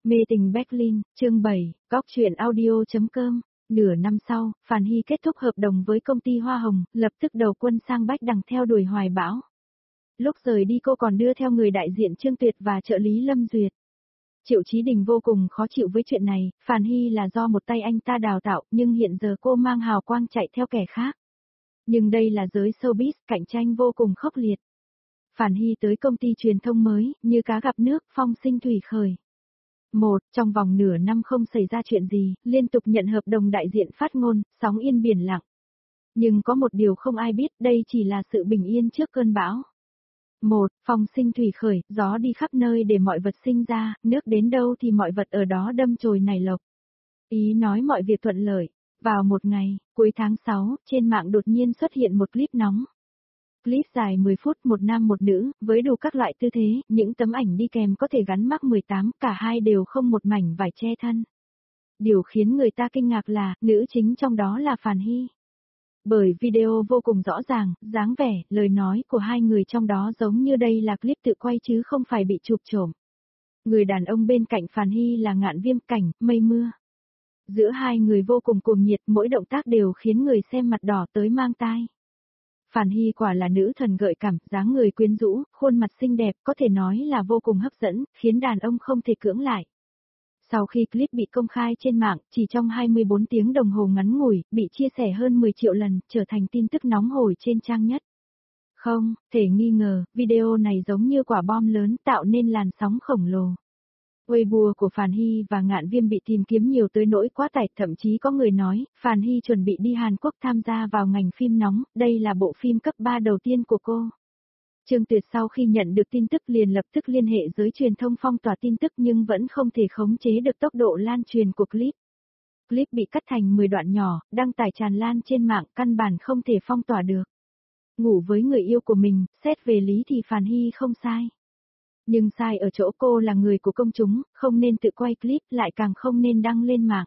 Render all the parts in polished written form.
Mê tình Berlin, chương 7, góc truyện audio.com. Nửa năm sau, Phàn Hy kết thúc hợp đồng với công ty Hoa Hồng, lập tức đầu quân sang Bách Đằng theo đuổi Hoài Bão. Lúc rời đi cô còn đưa theo người đại diện Trương Tuyệt và trợ lý Lâm Duyệt. Triệu Chí Đình vô cùng khó chịu với chuyện này, Phàn Hy là do một tay anh ta đào tạo, nhưng hiện giờ cô mang hào quang chạy theo kẻ khác. Nhưng đây là giới showbiz, cạnh tranh vô cùng khốc liệt. Phàn Hy tới công ty truyền thông mới, như cá gặp nước, phong sinh thủy khởi. Trong vòng nửa năm không xảy ra chuyện gì, liên tục nhận hợp đồng đại diện phát ngôn, sóng yên biển lặng. Nhưng có một điều không ai biết, đây chỉ là sự bình yên trước cơn bão. Phong sinh thủy khởi, gió đi khắp nơi để mọi vật sinh ra, nước đến đâu thì mọi vật ở đó đâm chồi nảy lộc. Ý nói mọi việc thuận lợi. Vào một ngày, cuối tháng 6, trên mạng đột nhiên xuất hiện một clip nóng. Clip dài 10 phút, một nam một nữ, với đủ các loại tư thế, những tấm ảnh đi kèm có thể gắn mác 18, cả hai đều không một mảnh vải che thân. Điều khiến người ta kinh ngạc là, nữ chính trong đó là Phàn Hy. Bởi video vô cùng rõ ràng, dáng vẻ, lời nói của hai người trong đó giống như đây là clip tự quay chứ không phải bị chụp trộm. Người đàn ông bên cạnh Phàn Hy là Ngạn Viêm, Cảnh, Mây Mưa. Giữa hai người vô cùng cuồng nhiệt, mỗi động tác đều khiến người xem mặt đỏ tới mang tai. Phàn Hy quả là nữ thần gợi cảm, dáng người quyến rũ, khuôn mặt xinh đẹp, có thể nói là vô cùng hấp dẫn, khiến đàn ông không thể cưỡng lại. Sau khi clip bị công khai trên mạng, chỉ trong 24 tiếng đồng hồ ngắn ngủi, bị chia sẻ hơn 10 triệu lần, trở thành tin tức nóng hổi trên trang nhất. Không thể nghi ngờ, video này giống như quả bom lớn tạo nên làn sóng khổng lồ. Weibo của Phàn Hy và Ngạn Viêm bị tìm kiếm nhiều tới nỗi quá tải, thậm chí có người nói, Phàn Hy chuẩn bị đi Hàn Quốc tham gia vào ngành phim nóng, đây là bộ phim cấp 3 đầu tiên của cô. Trương Tuyệt sau khi nhận được tin tức liền lập tức liên hệ giới truyền thông phong tỏa tin tức nhưng vẫn không thể khống chế được tốc độ lan truyền của clip. Clip bị cắt thành 10 đoạn nhỏ, đăng tải tràn lan trên mạng, căn bản không thể phong tỏa được. Ngủ với người yêu của mình, xét về lý thì Phàn Hy không sai. Nhưng sai ở chỗ cô là người của công chúng, không nên tự quay clip, lại càng không nên đăng lên mạng.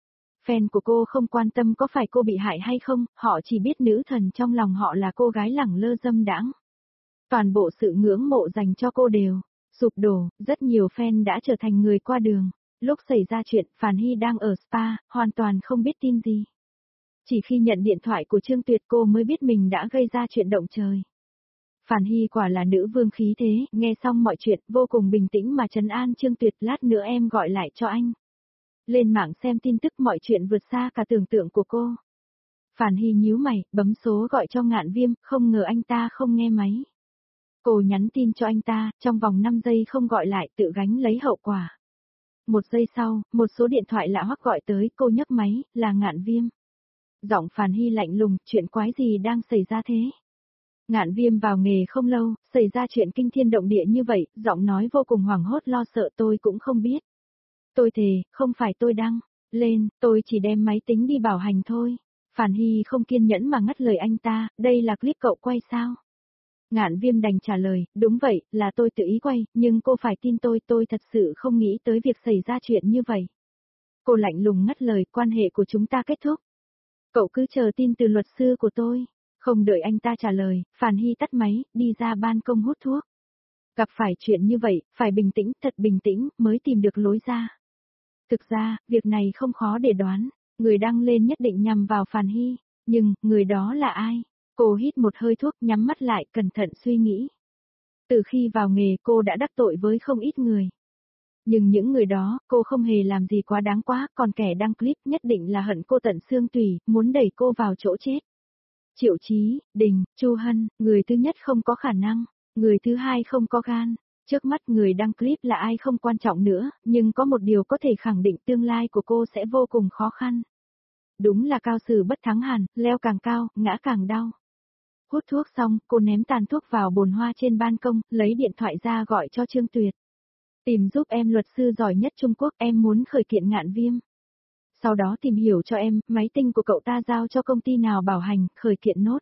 Fan của cô không quan tâm có phải cô bị hại hay không, họ chỉ biết nữ thần trong lòng họ là cô gái lẳng lơ dâm đãng. Toàn bộ sự ngưỡng mộ dành cho cô đều sụp đổ, rất nhiều fan đã trở thành người qua đường. Lúc xảy ra chuyện, Phàn Hy đang ở spa, hoàn toàn không biết tin gì. Chỉ khi nhận điện thoại của Trương Tuyệt cô mới biết mình đã gây ra chuyện động trời. Phàn Hy quả là nữ vương khí thế, nghe xong mọi chuyện, vô cùng bình tĩnh mà trấn an Trương Tuyệt, lát nữa em gọi lại cho anh. Lên mạng xem tin tức, mọi chuyện vượt xa cả tưởng tượng của cô. Phàn Hy nhíu mày, bấm số gọi cho Ngạn Viêm, không ngờ anh ta không nghe máy. Cô nhắn tin cho anh ta, trong vòng 5 giây không gọi lại, tự gánh lấy hậu quả. 1 giây sau, một số điện thoại lạ hoắc gọi tới, cô nhấc máy, là Ngạn Viêm. Giọng Phàn Hy lạnh lùng, chuyện quái gì đang xảy ra thế? Ngạn Viêm vào nghề không lâu, xảy ra chuyện kinh thiên động địa như vậy, giọng nói vô cùng hoảng hốt lo sợ, tôi cũng không biết. Tôi thề, không phải tôi đăng lên, tôi chỉ đem máy tính đi bảo hành thôi. Phàn Hy không kiên nhẫn mà ngắt lời anh ta, đây là clip cậu quay sao? Ngạn Viêm đành trả lời, đúng vậy, là tôi tự ý quay, nhưng cô phải tin tôi thật sự không nghĩ tới việc xảy ra chuyện như vậy. Cô lạnh lùng ngắt lời, quan hệ của chúng ta kết thúc. Cậu cứ chờ tin từ luật sư của tôi. Không đợi anh ta trả lời, Phàn Hy tắt máy, đi ra ban công hút thuốc. Gặp phải chuyện như vậy, phải bình tĩnh, thật bình tĩnh, mới tìm được lối ra. Thực ra, việc này không khó để đoán, người đăng lên nhất định nhằm vào Phàn Hy, nhưng, người đó là ai? Cô hít một hơi thuốc, nhắm mắt lại, cẩn thận suy nghĩ. Từ khi vào nghề cô đã đắc tội với không ít người. Nhưng những người đó, cô không hề làm gì quá đáng quá, còn kẻ đăng clip nhất định là hận cô tận xương tủy, muốn đẩy cô vào chỗ chết. Triệu Chí Đình, Chu Hân, người thứ nhất không có khả năng, người thứ hai không có gan. Trước mắt người đăng clip là ai không quan trọng nữa, nhưng có một điều có thể khẳng định tương lai của cô sẽ vô cùng khó khăn. Đúng là cao sử bất thắng hẳn, leo càng cao, ngã càng đau. Hút thuốc xong, cô ném tàn thuốc vào bồn hoa trên ban công, lấy điện thoại ra gọi cho Trương Tuyệt. Tìm giúp em luật sư giỏi nhất Trung Quốc, em muốn khởi kiện Ngạn Viêm. Sau đó tìm hiểu cho em, máy tính của cậu ta giao cho công ty nào bảo hành, khởi kiện nốt.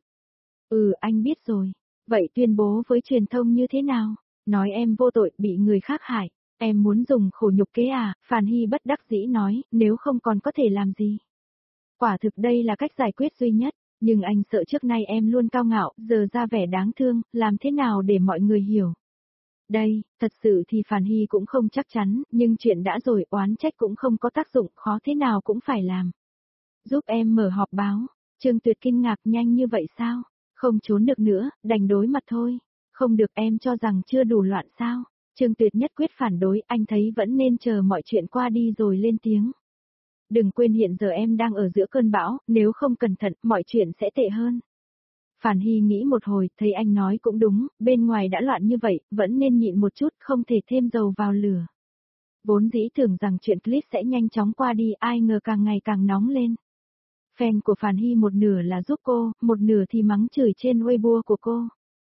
Anh biết rồi. Vậy tuyên bố với truyền thông như thế nào? Nói em vô tội, bị người khác hại. Em muốn dùng khổ nhục kế à? Phàn Hy bất đắc dĩ nói, nếu không còn có thể làm gì. Quả thực đây là cách giải quyết duy nhất, nhưng anh sợ trước nay em luôn cao ngạo, giờ ra vẻ đáng thương, làm thế nào để mọi người hiểu. Đây, thật sự thì Phàn Hy cũng không chắc chắn, nhưng chuyện đã rồi oán trách cũng không có tác dụng, khó thế nào cũng phải làm. Giúp em mở họp báo. Trương Tuyệt kinh ngạc, nhanh như vậy sao? Không trốn được nữa, đành đối mặt thôi. Không được, em cho rằng chưa đủ loạn sao? Trương Tuyệt nhất quyết phản đối, anh thấy vẫn nên chờ mọi chuyện qua đi rồi lên tiếng. Đừng quên hiện giờ em đang ở giữa cơn bão, nếu không cẩn thận, mọi chuyện sẽ tệ hơn. Phàn Hy nghĩ một hồi, thấy anh nói cũng đúng, bên ngoài đã loạn như vậy, vẫn nên nhịn một chút, không thể thêm dầu vào lửa. Vốn dĩ tưởng rằng chuyện clip sẽ nhanh chóng qua đi, ai ngờ càng ngày càng nóng lên. Fan của Phàn Hy một nửa là giúp cô, một nửa thì mắng chửi trên Weibo của cô.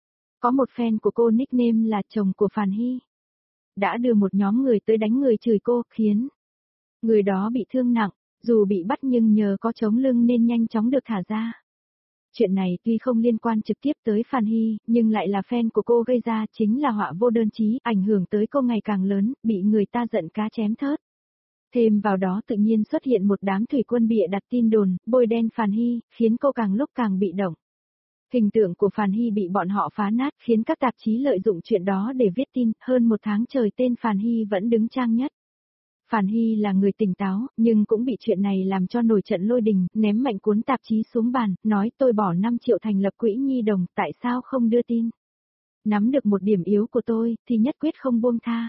Có một fan của cô nickname là chồng của Phàn Hy. Đã đưa một nhóm người tới đánh người chửi cô, khiến người đó bị thương nặng, dù bị bắt nhưng nhờ có chống lưng nên nhanh chóng được thả ra. Chuyện này tuy không liên quan trực tiếp tới Phàn Hy, nhưng lại là fan của cô gây ra, chính là họa vô đơn chí, ảnh hưởng tới cô ngày càng lớn, bị người ta giận cá chém thớt. Thêm vào đó tự nhiên xuất hiện một đám thủy quân bịa đặt tin đồn, bôi đen Phàn Hy, khiến cô càng lúc càng bị động. Hình tượng của Phàn Hy bị bọn họ phá nát, khiến các tạp chí lợi dụng chuyện đó để viết tin, hơn một tháng trời tên Phàn Hy vẫn đứng trang nhất. Phàn Hy là người tỉnh táo, nhưng cũng bị chuyện này làm cho nổi trận lôi đình, ném mạnh cuốn tạp chí xuống bàn, nói tôi bỏ 5 triệu thành lập quỹ nhi đồng, tại sao không đưa tin? Nắm được một điểm yếu của tôi, thì nhất quyết không buông tha.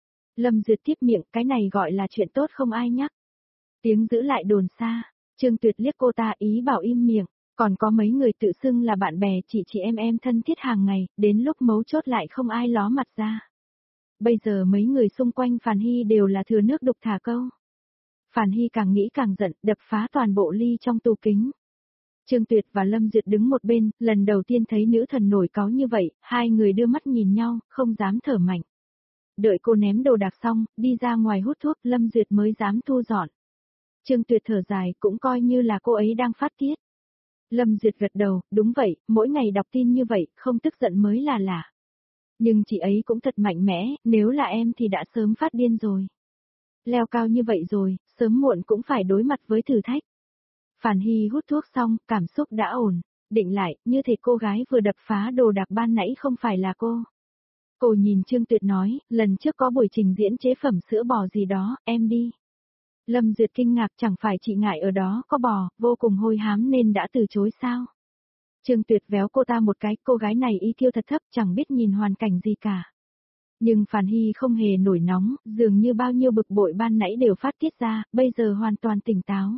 Lâm Duyệt tiếp miệng, cái này gọi là chuyện tốt không ai nhắc. Tiếng giữ lại đồn xa, Trương Tuyệt liếc cô ta ý bảo im miệng, còn có mấy người tự xưng là bạn bè chị em thân thiết hàng ngày, đến lúc mấu chốt lại không ai ló mặt ra. Bây giờ mấy người xung quanh Phàn Hy đều là thừa nước đục thả câu. Phàn Hy càng nghĩ càng giận, đập phá toàn bộ ly trong tủ kính. Trương Tuyệt và Lâm Duyệt đứng một bên, lần đầu tiên thấy nữ thần nổi cáu như vậy, hai người đưa mắt nhìn nhau, không dám thở mạnh. Đợi cô ném đồ đạc xong, đi ra ngoài hút thuốc, Lâm Duyệt mới dám thu dọn. Trương Tuyệt thở dài, cũng coi như là cô ấy đang phát tiết. Lâm Duyệt gật đầu, đúng vậy, mỗi ngày đọc tin như vậy, không tức giận mới là lạ. Nhưng chị ấy cũng thật mạnh mẽ, nếu là em thì đã sớm phát điên rồi. Leo cao như vậy rồi, sớm muộn cũng phải đối mặt với thử thách. Phàn Hy hút thuốc xong, cảm xúc đã ổn, định lại, như thể cô gái vừa đập phá đồ đạc ban nãy không phải là cô. Cô nhìn Trương Tuyệt nói, lần trước có buổi trình diễn chế phẩm sữa bò gì đó, em đi. Lâm Duyệt kinh ngạc, chẳng phải chị ngại ở đó có bò, vô cùng hôi hám nên đã từ chối sao. Trương Tuyệt véo cô ta một cái, cô gái này EQ thật thấp, chẳng biết nhìn hoàn cảnh gì cả. Nhưng Phàn Hy không hề nổi nóng, dường như bao nhiêu bực bội ban nãy đều phát tiết ra, bây giờ hoàn toàn tỉnh táo.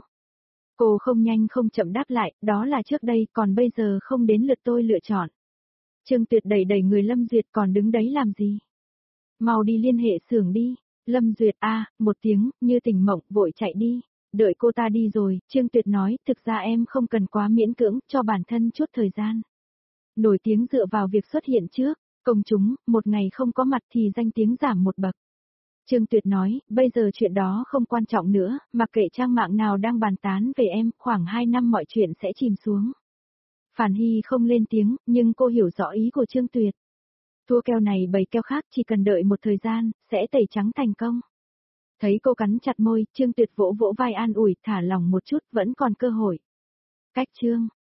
Cô không nhanh không chậm đáp lại, đó là trước đây, còn bây giờ không đến lượt tôi lựa chọn. Trương Tuyệt đẩy đẩy người Lâm Duyệt, còn đứng đấy làm gì? Mau đi liên hệ xưởng đi. Lâm Duyệt một tiếng, như tỉnh mộng, vội chạy đi. Đợi cô ta đi rồi, Trương Tuyệt nói, thực ra em không cần quá miễn cưỡng, cho bản thân chút thời gian. Nổi tiếng dựa vào việc xuất hiện trước, công chúng, một ngày không có mặt thì danh tiếng giảm một bậc. Trương Tuyệt nói, bây giờ chuyện đó không quan trọng nữa, mặc kệ trang mạng nào đang bàn tán về em, khoảng 2 năm mọi chuyện sẽ chìm xuống. Phàn Hy không lên tiếng, nhưng cô hiểu rõ ý của Trương Tuyệt. Thua keo này bày keo khác, chỉ cần đợi một thời gian, sẽ tẩy trắng thành công. Thấy cô cắn chặt môi, Trương Tuyệt vỗ vỗ vai an ủi, thả lòng một chút, vẫn còn cơ hội. Cách chương